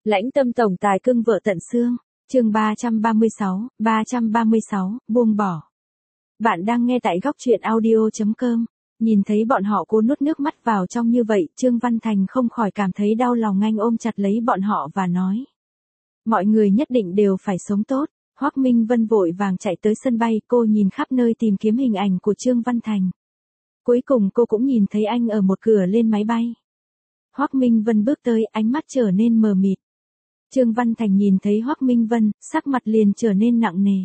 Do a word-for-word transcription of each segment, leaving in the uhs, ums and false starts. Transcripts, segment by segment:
Lãnh tâm tổng tài cưng vợ tận xương, chương ba trăm ba mươi sáu, ba trăm ba mươi sáu, buông bỏ. Bạn đang nghe tại góc truyện audio chấm com. Nhìn thấy bọn họ cố nuốt nước mắt vào trong như vậy, Trương Văn Thành không khỏi cảm thấy đau lòng, anh ôm chặt lấy bọn họ và nói. Mọi người nhất định đều phải sống tốt. Hoắc Minh Vân vội vàng chạy tới sân bay, cô nhìn khắp nơi tìm kiếm hình ảnh của Trương Văn Thành. Cuối cùng cô cũng nhìn thấy anh ở một cửa lên máy bay. Hoắc Minh Vân bước tới, ánh mắt trở nên mờ mịt. Trương Văn Thành nhìn thấy Hoắc Minh Vân, sắc mặt liền trở nên nặng nề.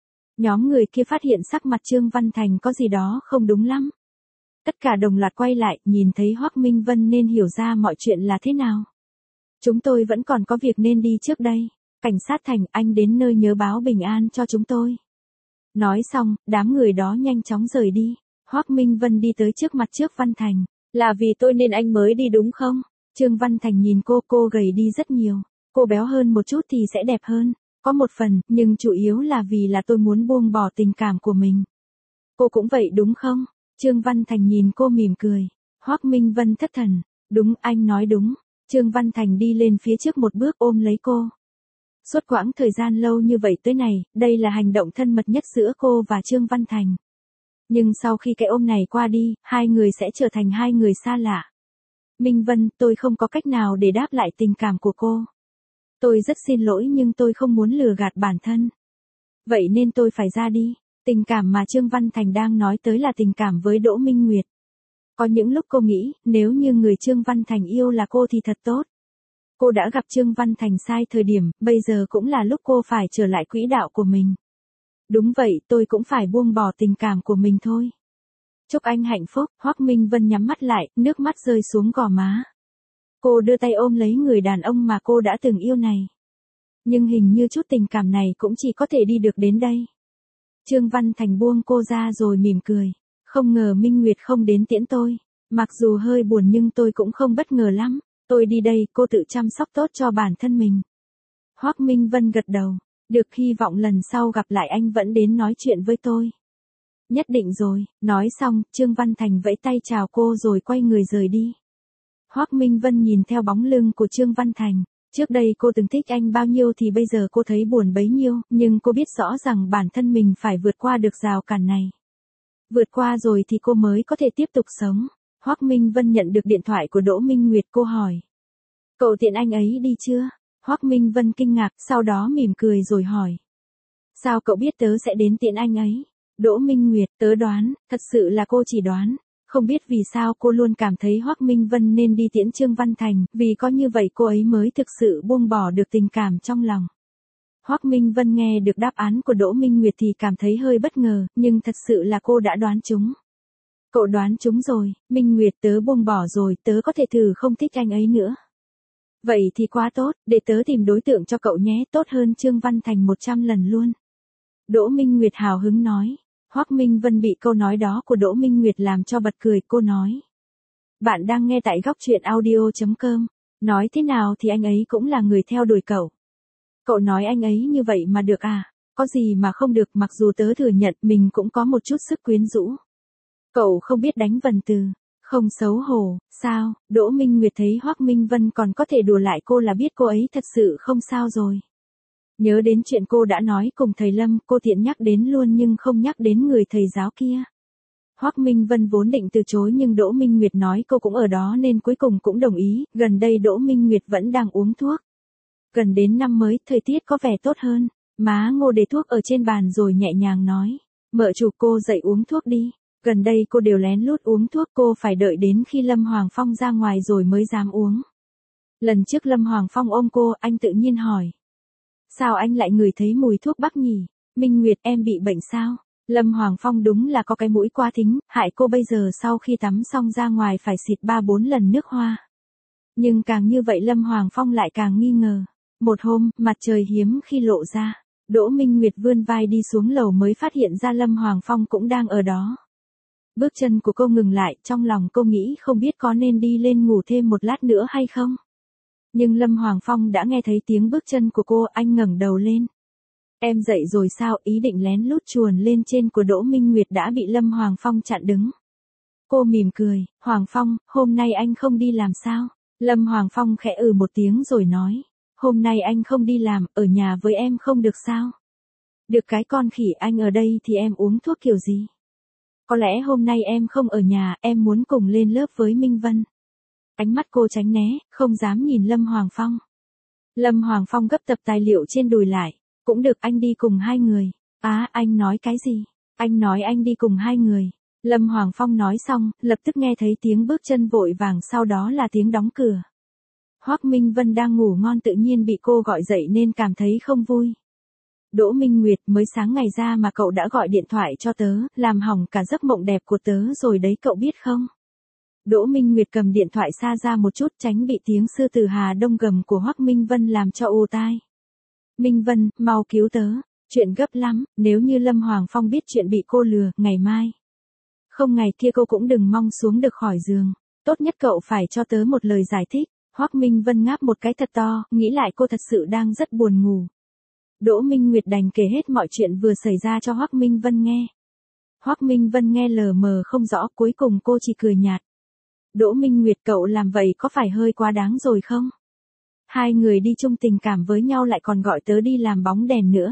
Nhóm người kia phát hiện sắc mặt Trương Văn Thành có gì đó không đúng lắm. Tất cả đồng loạt quay lại, nhìn thấy Hoắc Minh Vân nên hiểu ra mọi chuyện là thế nào. Chúng tôi vẫn còn có việc nên đi trước đây. Cảnh sát Thành, anh đến nơi nhớ báo bình an cho chúng tôi. Nói xong, đám người đó nhanh chóng rời đi. Hoắc Minh Vân đi tới trước mặt Trương Văn Thành. Là vì tôi nên anh mới đi đúng không? Trương Văn Thành nhìn cô, cô gầy đi rất nhiều. Cô béo hơn một chút thì sẽ đẹp hơn. Có một phần, nhưng chủ yếu là vì là tôi muốn buông bỏ tình cảm của mình. Cô cũng vậy đúng không? Trương Văn Thành nhìn cô mỉm cười. Hoắc Minh Vân thất thần. Đúng, anh nói đúng. Trương Văn Thành đi lên phía trước một bước ôm lấy cô. Suốt quãng thời gian lâu như vậy tới này, đây là hành động thân mật nhất giữa cô và Trương Văn Thành. Nhưng sau khi cái ôm này qua đi, hai người sẽ trở thành hai người xa lạ. Minh Vân, tôi không có cách nào để đáp lại tình cảm của cô. Tôi rất xin lỗi nhưng tôi không muốn lừa gạt bản thân. Vậy nên tôi phải ra đi. Tình cảm mà Trương Văn Thành đang nói tới là tình cảm với Đỗ Minh Nguyệt. Có những lúc cô nghĩ, nếu như người Trương Văn Thành yêu là cô thì thật tốt. Cô đã gặp Trương Văn Thành sai thời điểm, bây giờ cũng là lúc cô phải trở lại quỹ đạo của mình. Đúng vậy, tôi cũng phải buông bỏ tình cảm của mình thôi. Chúc anh hạnh phúc. Hoắc Minh Vân nhắm mắt lại, nước mắt rơi xuống gò má. Cô đưa tay ôm lấy người đàn ông mà cô đã từng yêu này. Nhưng hình như chút tình cảm này cũng chỉ có thể đi được đến đây. Trương Văn Thành buông cô ra rồi mỉm cười. Không ngờ Minh Nguyệt không đến tiễn tôi. Mặc dù hơi buồn nhưng tôi cũng không bất ngờ lắm. Tôi đi đây, cô tự chăm sóc tốt cho bản thân mình. Hoắc Minh Vân gật đầu. Được, hy vọng lần sau gặp lại anh vẫn đến nói chuyện với tôi. Nhất định rồi. Nói xong, Trương Văn Thành vẫy tay chào cô rồi quay người rời đi. Hoắc Minh Vân nhìn theo bóng lưng của Trương Văn Thành. Trước đây cô từng thích anh bao nhiêu thì bây giờ cô thấy buồn bấy nhiêu, nhưng cô biết rõ rằng bản thân mình phải vượt qua được rào cản này. Vượt qua rồi thì cô mới có thể tiếp tục sống. Hoắc Minh Vân nhận được điện thoại của Đỗ Minh Nguyệt, cô hỏi. Cậu tiện anh ấy đi chưa? Hoắc Minh Vân kinh ngạc, sau đó mỉm cười rồi hỏi. Sao cậu biết tớ sẽ đến tiện anh ấy? Đỗ Minh Nguyệt, tớ đoán, thật sự là cô chỉ đoán. Không biết vì sao cô luôn cảm thấy Hoắc Minh Vân nên đi tiễn Trương Văn Thành, vì có như vậy cô ấy mới thực sự buông bỏ được tình cảm trong lòng. Hoắc Minh Vân nghe được đáp án của Đỗ Minh Nguyệt thì cảm thấy hơi bất ngờ, nhưng thật sự là cô đã đoán trúng. Cậu đoán trúng rồi, Minh Nguyệt, tớ buông bỏ rồi, tớ có thể thử không thích anh ấy nữa. Vậy thì quá tốt, để tớ tìm đối tượng cho cậu nhé, tốt hơn Trương Văn Thành một trăm lần luôn. Đỗ Minh Nguyệt hào hứng nói. Hoắc Minh Vân bị câu nói đó của Đỗ Minh Nguyệt làm cho bật cười, cô nói. Bạn đang nghe tại góc truyện audio chấm com. Nói thế nào thì anh ấy cũng là người theo đuổi cậu. Cậu nói anh ấy như vậy mà được à? Có gì mà không được, mặc dù tớ thừa nhận mình cũng có một chút sức quyến rũ. Cậu không biết đánh vần từ. Không xấu hổ, sao? Đỗ Minh Nguyệt thấy Hoắc Minh Vân còn có thể đùa lại cô là biết cô ấy thật sự không sao rồi. Nhớ đến chuyện cô đã nói cùng thầy Lâm, cô tiện nhắc đến luôn nhưng không nhắc đến người thầy giáo kia. Hoắc Minh Vân vốn định từ chối nhưng Đỗ Minh Nguyệt nói cô cũng ở đó nên cuối cùng cũng đồng ý. Gần đây Đỗ Minh Nguyệt vẫn đang uống thuốc. Gần đến năm mới, thời tiết có vẻ tốt hơn. Má Ngô để thuốc ở trên bàn rồi nhẹ nhàng nói. Mợ chủ, cô dậy uống thuốc đi. Gần đây cô đều lén lút uống thuốc, cô phải đợi đến khi Lâm Hoàng Phong ra ngoài rồi mới dám uống. Lần trước Lâm Hoàng Phong ôm cô, anh tự nhiên hỏi. Sao anh lại ngửi thấy mùi thuốc bắc nhỉ? Minh Nguyệt, em bị bệnh sao? Lâm Hoàng Phong đúng là có cái mũi quá thính, hại cô bây giờ sau khi tắm xong ra ngoài phải xịt ba bốn lần nước hoa. Nhưng càng như vậy Lâm Hoàng Phong lại càng nghi ngờ. Một hôm, mặt trời hiếm khi lộ ra. Đỗ Minh Nguyệt vươn vai đi xuống lầu mới phát hiện ra Lâm Hoàng Phong cũng đang ở đó. Bước chân của cô ngừng lại, trong lòng cô nghĩ không biết có nên đi lên ngủ thêm một lát nữa hay không. Nhưng Lâm Hoàng Phong đã nghe thấy tiếng bước chân của cô, anh ngẩng đầu lên. Em dậy rồi sao? Ý định lén lút chuồn lên trên của Đỗ Minh Nguyệt đã bị Lâm Hoàng Phong chặn đứng. Cô mỉm cười, Hoàng Phong, hôm nay anh không đi làm sao? Lâm Hoàng Phong khẽ ừ một tiếng rồi nói. Hôm nay anh không đi làm, ở nhà với em không được sao? Được cái con khỉ, anh ở đây thì em uống thuốc kiểu gì? Có lẽ hôm nay em không ở nhà, em muốn cùng lên lớp với Minh Vân. Ánh mắt cô tránh né, không dám nhìn Lâm Hoàng Phong. Lâm Hoàng Phong gấp tập tài liệu trên đùi lại. Cũng được, anh đi cùng hai người. Á, anh nói cái gì? Anh nói anh đi cùng hai người. Lâm Hoàng Phong nói xong, lập tức nghe thấy tiếng bước chân vội vàng, sau đó là tiếng đóng cửa. Hoắc Minh Vân đang ngủ ngon tự nhiên bị cô gọi dậy nên cảm thấy không vui. Đỗ Minh Nguyệt, mới sáng ngày ra mà cậu đã gọi điện thoại cho tớ, làm hỏng cả giấc mộng đẹp của tớ rồi đấy cậu biết không? Đỗ Minh Nguyệt cầm điện thoại xa ra một chút tránh bị tiếng sư tử Hà Đông gầm của Hoắc Minh Vân làm cho ù tai. Minh Vân, mau cứu tớ, chuyện gấp lắm, nếu như Lâm Hoàng Phong biết chuyện bị cô lừa, ngày mai. Không ngày kia cô cũng đừng mong xuống được khỏi giường, tốt nhất cậu phải cho tớ một lời giải thích. Hoắc Minh Vân ngáp một cái thật to, nghĩ lại cô thật sự đang rất buồn ngủ. Đỗ Minh Nguyệt đành kể hết mọi chuyện vừa xảy ra cho Hoắc Minh Vân nghe. Hoắc Minh Vân nghe lờ mờ không rõ, cuối cùng cô chỉ cười nhạt. Đỗ Minh Nguyệt, cậu làm vậy có phải hơi quá đáng rồi không? Hai người đi chung tình cảm với nhau lại còn gọi tớ đi làm bóng đèn nữa.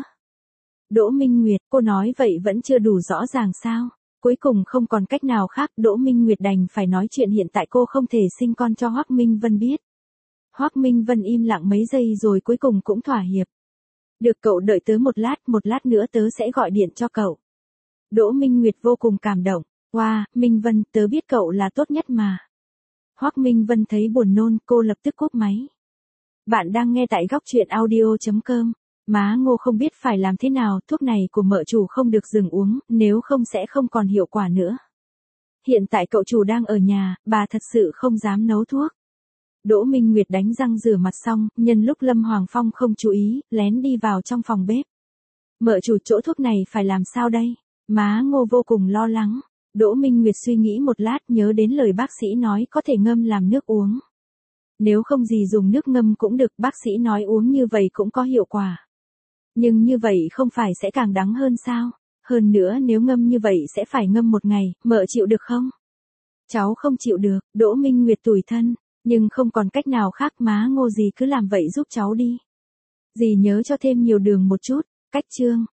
Đỗ Minh Nguyệt, cô nói vậy vẫn chưa đủ rõ ràng sao? Cuối cùng không còn cách nào khác, Đỗ Minh Nguyệt đành phải nói chuyện hiện tại cô không thể sinh con cho Hoắc Minh Vân biết. Hoắc Minh Vân im lặng mấy giây rồi cuối cùng cũng thỏa hiệp. Được, cậu đợi tớ một lát, một lát nữa tớ sẽ gọi điện cho cậu. Đỗ Minh Nguyệt vô cùng cảm động. Wow, Minh Vân, tớ biết cậu là tốt nhất mà. Hoắc Minh Vân thấy buồn nôn, cô lập tức cúp máy. Bạn đang nghe tại góc truyện audio chấm com. Má Ngô không biết phải làm thế nào, thuốc này của mợ chủ không được dừng uống, nếu không sẽ không còn hiệu quả nữa. Hiện tại cậu chủ đang ở nhà, bà thật sự không dám nấu thuốc. Đỗ Minh Nguyệt đánh răng rửa mặt xong, nhân lúc Lâm Hoàng Phong không chú ý, lén đi vào trong phòng bếp. Mợ chủ, chỗ thuốc này phải làm sao đây? Má Ngô vô cùng lo lắng. Đỗ Minh Nguyệt suy nghĩ một lát, nhớ đến lời bác sĩ nói có thể ngâm làm nước uống. Nếu không gì dùng nước ngâm cũng được, bác sĩ nói uống như vậy cũng có hiệu quả. Nhưng như vậy không phải sẽ càng đắng hơn sao? Hơn nữa nếu ngâm như vậy sẽ phải ngâm một ngày, mợ chịu được không? Cháu không chịu được, Đỗ Minh Nguyệt tủi thân. Nhưng không còn cách nào khác, má Ngô dì cứ làm vậy giúp cháu đi. Dì nhớ cho thêm nhiều đường một chút. Cách chương